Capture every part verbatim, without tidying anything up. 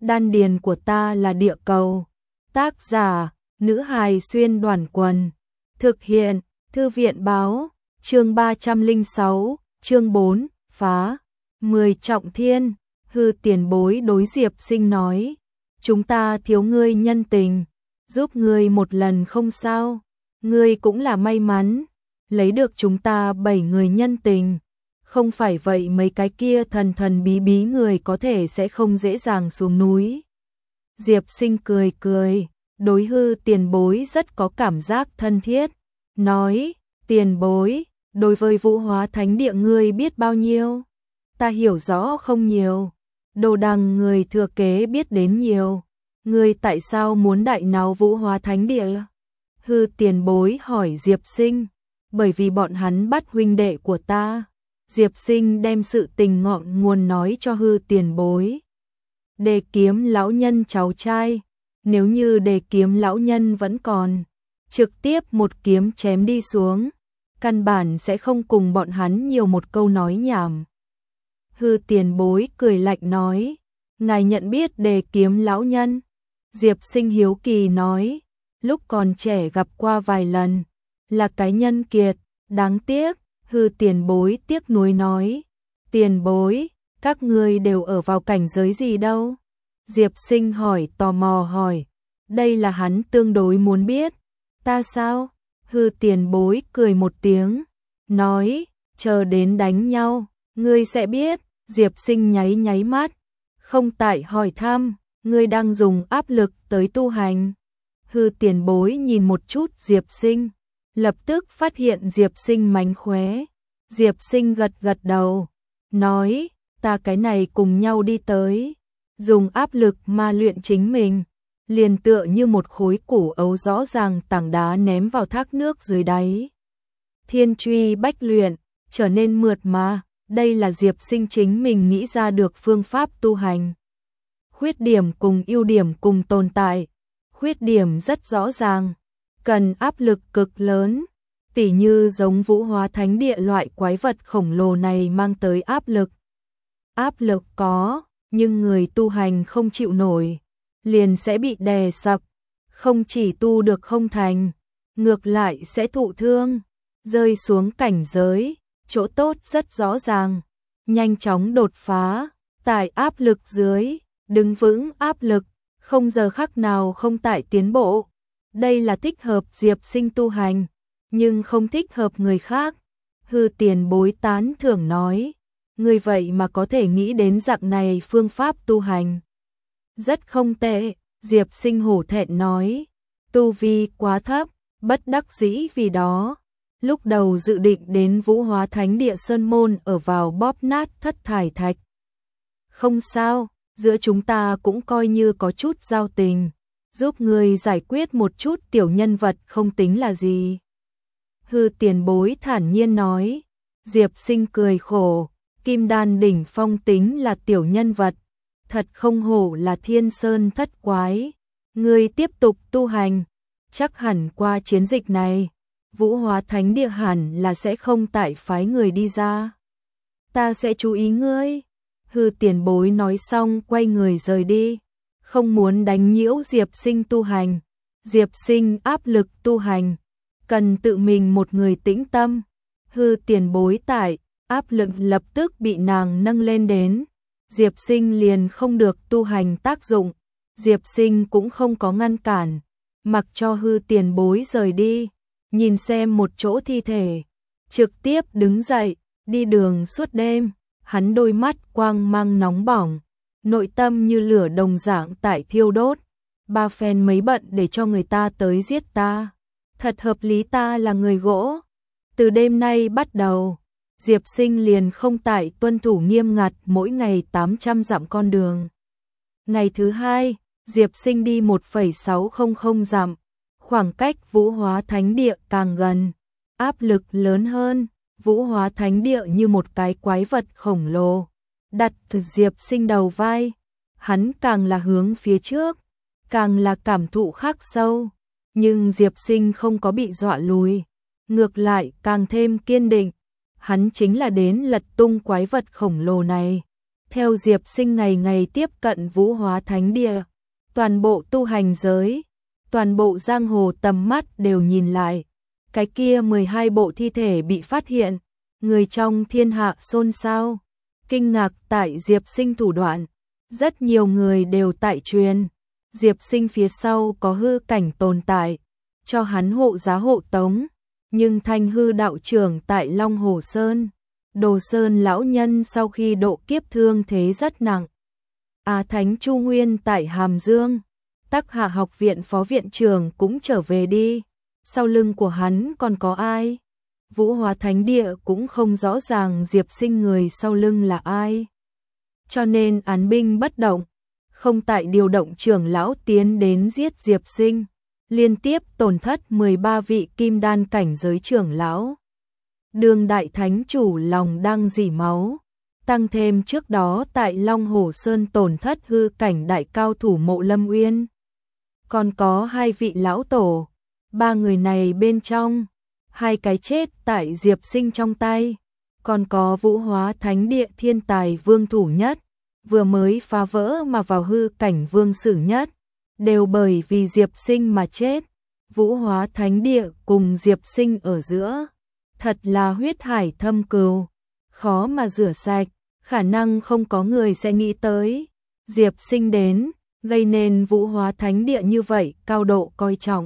Đan điền của ta là địa cầu. Tác giả, nữ hài xuyên đoàn quần. Thực hiện, thư viện báo, chương ba trăm lẻ sáu, chương bốn, phá. Mười trọng thiên, Hư Tiền Bối đối Diệp Sinh nói. Chúng ta thiếu ngươi nhân tình, giúp ngươi một lần không sao. Ngươi cũng là may mắn, lấy được chúng ta bảy người nhân tình. Không phải vậy mấy cái kia thần thần bí bí người có thể sẽ không dễ dàng xuống núi. Diệp Sinh cười cười, đối Hư Tiền Bối rất có cảm giác thân thiết. Nói, Tiền Bối, đối với Vũ Hóa Thánh Địa ngươi biết bao nhiêu? Ta hiểu rõ không nhiều. Đồ Đằng người thừa kế biết đến nhiều. Ngươi tại sao muốn đại náo Vũ Hóa Thánh Địa? Hư Tiền Bối hỏi Diệp Sinh. Bởi vì bọn hắn bắt huynh đệ của ta. Diệp Sinh đem sự tình ngọn nguồn nói cho Hư Tiền Bối. Đề Kiếm lão nhân cháu trai, nếu như Đề Kiếm lão nhân vẫn còn, trực tiếp một kiếm chém đi xuống, căn bản sẽ không cùng bọn hắn nhiều một câu nói nhảm. Hư Tiền Bối cười lạnh nói, ngài nhận biết Đề Kiếm lão nhân? Diệp Sinh hiếu kỳ nói, lúc còn trẻ gặp qua vài lần, là cái nhân kiệt, đáng tiếc. Hư Tiền Bối tiếc nuối nói, Tiền Bối, các ngươi đều ở vào cảnh giới gì đâu? Diệp Sinh hỏi tò mò hỏi, đây là hắn tương đối muốn biết. Ta sao? Hư Tiền Bối cười một tiếng, nói, chờ đến đánh nhau, ngươi sẽ biết. Diệp Sinh nháy nháy mắt, không tại hỏi thăm, ngươi đang dùng áp lực tới tu hành. Hư Tiền Bối nhìn một chút Diệp Sinh, lập tức phát hiện Diệp Sinh mánh khóe. Diệp Sinh gật gật đầu, nói, ta cái này cùng nhau đi tới, dùng áp lực ma luyện chính mình, liền tựa như một khối củ ấu rõ ràng tảng đá ném vào thác nước dưới đáy. Thiên truy bách luyện, trở nên mượt mà, đây là Diệp Sinh chính mình nghĩ ra được phương pháp tu hành. Khuyết điểm cùng ưu điểm cùng tồn tại, khuyết điểm rất rõ ràng, cần áp lực cực lớn, tỉ như giống Vũ Hóa Thánh Địa loại quái vật khổng lồ này mang tới áp lực. Áp lực có, nhưng người tu hành không chịu nổi, liền sẽ bị đè sập, không chỉ tu được không thành, ngược lại sẽ thụ thương, rơi xuống cảnh giới, chỗ tốt rất rõ ràng, nhanh chóng đột phá, tại áp lực dưới, đứng vững áp lực, không giờ khắc nào không tại tiến bộ. Đây là thích hợp Diệp Sinh tu hành, nhưng không thích hợp người khác. Hư Tiền Bối tán thưởng nói, người vậy mà có thể nghĩ đến dạng này phương pháp tu hành. Rất không tệ, Diệp Sinh hổ thẹn nói, tu vi quá thấp, bất đắc dĩ vì đó. Lúc đầu dự định đến Vũ Hóa Thánh Địa Sơn Môn ở vào bóp nát thất thải thạch. Không sao, giữa chúng ta cũng coi như có chút giao tình, giúp người giải quyết một chút tiểu nhân vật không tính là gì. Hư Tiền Bối thản nhiên nói. Diệp Sinh cười khổ, Kim Đan đỉnh phong tính là tiểu nhân vật, thật không hổ là Thiên Sơn thất quái. Ngươi tiếp tục tu hành, chắc hẳn qua chiến dịch này, Vũ Hóa Thánh Địa hẳn là sẽ không tại phái người đi ra. Ta sẽ chú ý ngươi. Hư Tiền Bối nói xong quay người rời đi, không muốn đánh nhiễu Diệp Sinh tu hành. Diệp Sinh áp lực tu hành, cần tự mình một người tĩnh tâm. Hư Tiền Bối tại, áp lực lập tức bị nàng nâng lên đến. Diệp Sinh liền không được tu hành tác dụng. Diệp Sinh cũng không có ngăn cản, mặc cho Hư Tiền Bối rời đi, nhìn xem một chỗ thi thể, trực tiếp đứng dậy, đi đường suốt đêm. Hắn đôi mắt quang mang nóng bỏng, nội tâm như lửa đồng dạng tại thiêu đốt. Ba phen mấy bận để cho người ta tới giết ta, thật hợp lý, ta là người gỗ. Từ đêm nay bắt đầu, Diệp Sinh liền không tại tuân thủ nghiêm ngặt mỗi ngày tám trăm dặm con đường. Ngày thứ hai, Diệp Sinh đi một phẩy sáu không không dặm, khoảng cách Vũ Hóa Thánh Địa càng gần, áp lực lớn hơn. Vũ Hóa Thánh Địa như một cái quái vật khổng lồ, đặt từ Diệp Sinh đầu vai. Hắn càng là hướng phía trước, càng là cảm thụ khắc sâu. Nhưng Diệp Sinh không có bị dọa lùi, ngược lại càng thêm kiên định. Hắn chính là đến lật tung quái vật khổng lồ này, Theo Diệp Sinh ngày ngày tiếp cận Vũ Hóa Thánh Địa, toàn bộ tu hành giới, toàn bộ giang hồ tầm mắt đều nhìn lại. Cái kia mười hai bộ thi thể bị phát hiện, người trong thiên hạ xôn xao, kinh ngạc tại Diệp Sinh thủ đoạn. Rất nhiều người đều tại truyền, Diệp Sinh phía sau có hư cảnh tồn tại, cho hắn hộ giá hộ tống, nhưng Thanh Hư đạo trưởng tại Long Hồ Sơn, Đồ Sơn lão nhân sau khi độ kiếp thương thế rất nặng. Á Thánh Chu Nguyên tại Hàm Dương, Tắc Hạ học viện phó viện trưởng cũng trở về đi, sau lưng của hắn còn có ai? Vũ Hóa Thánh Địa cũng không rõ ràng Diệp Sinh người sau lưng là ai. Cho nên án binh bất động, không tại điều động trưởng lão tiến đến giết Diệp Sinh, liên tiếp tổn thất mười ba vị kim đan cảnh giới trưởng lão. Đường đại thánh chủ lòng đang dỉ máu, tăng thêm trước đó tại Long Hồ Sơn tổn thất hư cảnh đại cao thủ Mộ Lâm Uyên. Còn có hai vị lão tổ, ba người này bên trong, hai cái chết tại Diệp Sinh trong tay, còn có Vũ Hóa Thánh Địa thiên tài vương thủ nhất, vừa mới phá vỡ mà vào hư cảnh vương sử nhất, đều bởi vì Diệp Sinh mà chết. Vũ Hóa Thánh Địa cùng Diệp Sinh ở giữa, thật là huyết hải thâm cừu, khó mà rửa sạch, khả năng không có người sẽ nghĩ tới. Diệp Sinh đến, gây nên Vũ Hóa Thánh Địa như vậy cao độ coi trọng.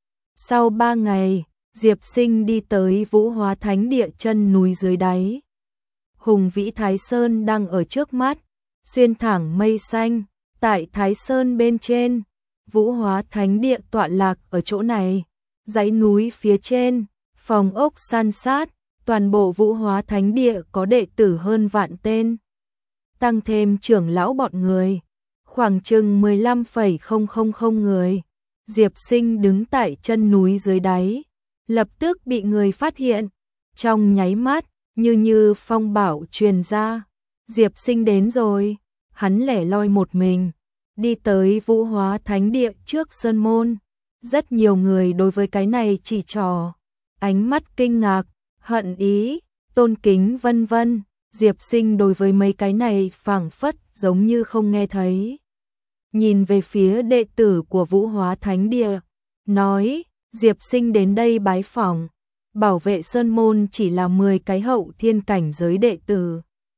Sau ba ngày, Diệp Sinh đi tới Vũ Hóa Thánh Địa chân núi dưới đáy. Hùng vĩ Thái Sơn đang ở trước mắt, xuyên thẳng mây xanh, tại Thái Sơn bên trên, Vũ Hóa Thánh Địa tọa lạc ở chỗ này. Dãy núi phía trên, phòng ốc san sát, toàn bộ Vũ Hóa Thánh Địa có đệ tử hơn vạn tên. Tăng thêm trưởng lão bọn người, khoảng chừng mười lăm phẩy không không không người. Diệp Sinh đứng tại chân núi dưới đáy, lập tức bị người phát hiện. Trong nháy mắt, như như phong bảo truyền ra, Diệp Sinh đến rồi. Hắn lẻ loi một mình, đi tới Vũ Hóa Thánh Địa trước sơn môn. Rất nhiều người đối với cái này chỉ trỏ, ánh mắt kinh ngạc, hận ý, tôn kính vân vân. Diệp Sinh đối với mấy cái này phảng phất giống như không nghe thấy. Nhìn về phía đệ tử của Vũ Hóa Thánh Địa, nói, Diệp Sinh đến đây bái phỏng, bảo vệ sơn môn chỉ là mười cái hậu thiên cảnh giới đệ tử.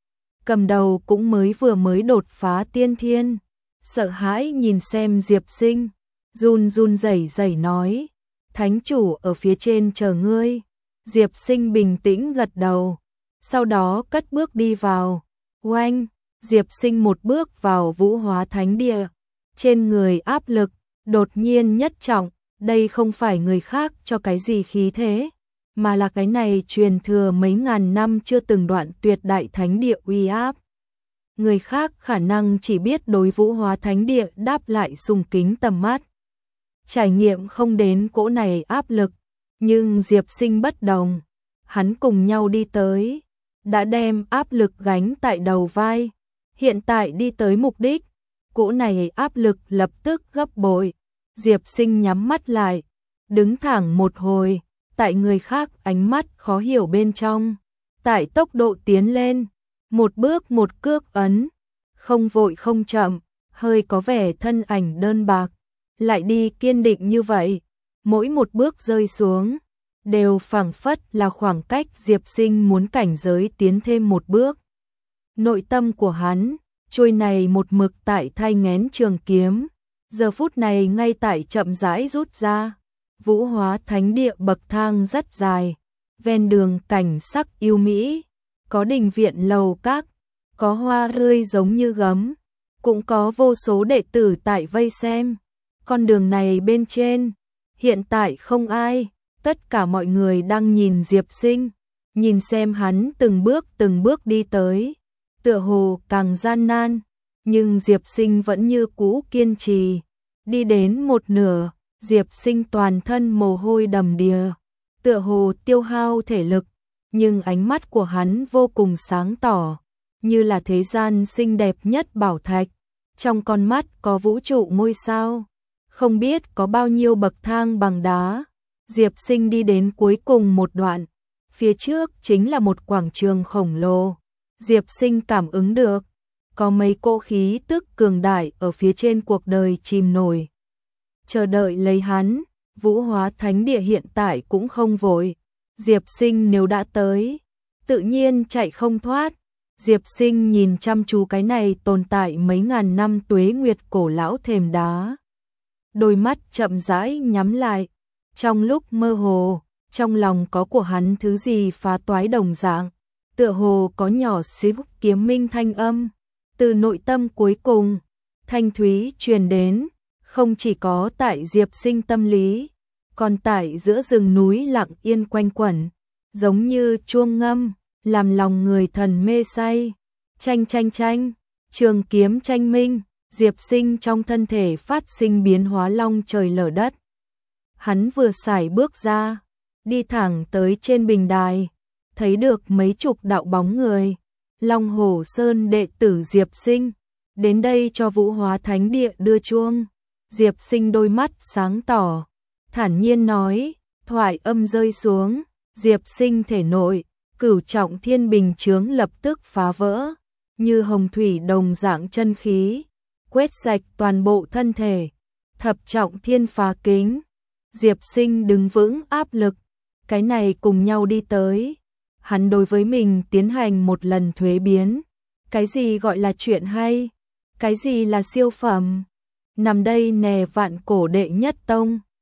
Cầm đầu cũng mới vừa mới đột phá tiên thiên, sợ hãi nhìn xem Diệp Sinh, run run rẩy rẩy nói, thánh chủ ở phía trên chờ ngươi. Diệp Sinh bình tĩnh gật đầu, sau đó cất bước đi vào. Oanh, Diệp Sinh một bước vào Vũ Hóa Thánh Địa, trên người áp lực đột nhiên nhất trọng, đây không phải người khác cho cái gì khí thế, mà là cái này truyền thừa mấy ngàn năm chưa từng đoạn tuyệt đại thánh địa uy áp. Người khác khả năng chỉ biết đối Vũ Hóa Thánh Địa đáp lại sùng kính tầm mắt, trải nghiệm không đến cỗ này áp lực, nhưng Diệp Sinh bất đồng, hắn cùng nhau đi tới, đã đem áp lực gánh tại đầu vai, hiện tại đi tới mục đích, cỗ này áp lực lập tức gấp bội. Diệp Sinh nhắm mắt lại, đứng thẳng một hồi, tại người khác ánh mắt khó hiểu bên trong, tại tốc độ tiến lên, một bước một cước ấn, không vội không chậm, hơi có vẻ thân ảnh đơn bạc, lại đi kiên định như vậy, mỗi một bước rơi xuống, đều phảng phất là khoảng cách Diệp Sinh muốn cảnh giới tiến thêm một bước. Nội tâm của hắn, trôi này một mực tại thai nghén trường kiếm, giờ phút này ngay tại chậm rãi rút ra. Vũ Hóa Thánh Địa bậc thang rất dài, ven đường cảnh sắc yêu mỹ, có đình viện lầu các, có hoa rơi giống như gấm, cũng có vô số đệ tử tại vây xem. Con đường này bên trên, hiện tại không ai, tất cả mọi người đang nhìn Diệp Sinh, nhìn xem hắn từng bước từng bước đi tới, tựa hồ càng gian nan, nhưng Diệp Sinh vẫn như cũ kiên trì. Đi đến một nửa, Diệp Sinh toàn thân mồ hôi đầm đìa, tựa hồ tiêu hao thể lực, nhưng ánh mắt của hắn vô cùng sáng tỏ, như là thế gian xinh đẹp nhất bảo thạch, trong con mắt có vũ trụ ngôi sao, không biết có bao nhiêu bậc thang bằng đá. Diệp Sinh đi đến cuối cùng một đoạn, phía trước chính là một quảng trường khổng lồ. Diệp Sinh cảm ứng được, có mấy cỗ khí tức cường đại ở phía trên cuộc đời chìm nổi. Chờ đợi lấy hắn, Vũ Hóa Thánh Địa hiện tại cũng không vội. Diệp Sinh nếu đã tới, tự nhiên chạy không thoát. Diệp Sinh nhìn chăm chú cái này tồn tại mấy ngàn năm tuế nguyệt cổ lão thềm đá. Đôi mắt chậm rãi nhắm lại. Trong lúc mơ hồ, trong lòng có của hắn thứ gì phá toái đồng dạng. Tựa hồ có nhỏ xíu kiếm minh thanh âm. Từ nội tâm cuối cùng, thanh thúy truyền đến. Không chỉ có tại Diệp Sinh tâm lý, còn tại giữa rừng núi lặng yên quanh quẩn. Giống như chuông ngâm, làm lòng người thần mê say. Tranh tranh tranh, trường kiếm tranh minh, Diệp Sinh trong thân thể phát sinh biến hóa long trời lở đất. Hắn vừa sải bước ra, đi thẳng tới trên bình đài, thấy được mấy chục đạo bóng người. Long Hổ Sơn đệ tử Diệp Sinh, đến đây cho Vũ Hóa Thánh Địa đưa chuông. Diệp Sinh đôi mắt sáng tỏ, thản nhiên nói, thoại âm rơi xuống, Diệp Sinh thể nội, cửu trọng thiên bình chướng lập tức phá vỡ, như hồng thủy đồng dạng chân khí, quét sạch toàn bộ thân thể. Thập trọng thiên phá kính, Diệp Sinh đứng vững áp lực, cái này cùng nhau đi tới. Hắn đối với mình tiến hành một lần thuế biến. Cái gì gọi là chuyện hay? Cái gì là siêu phẩm? Nằm đây nè vạn cổ đệ nhất tông.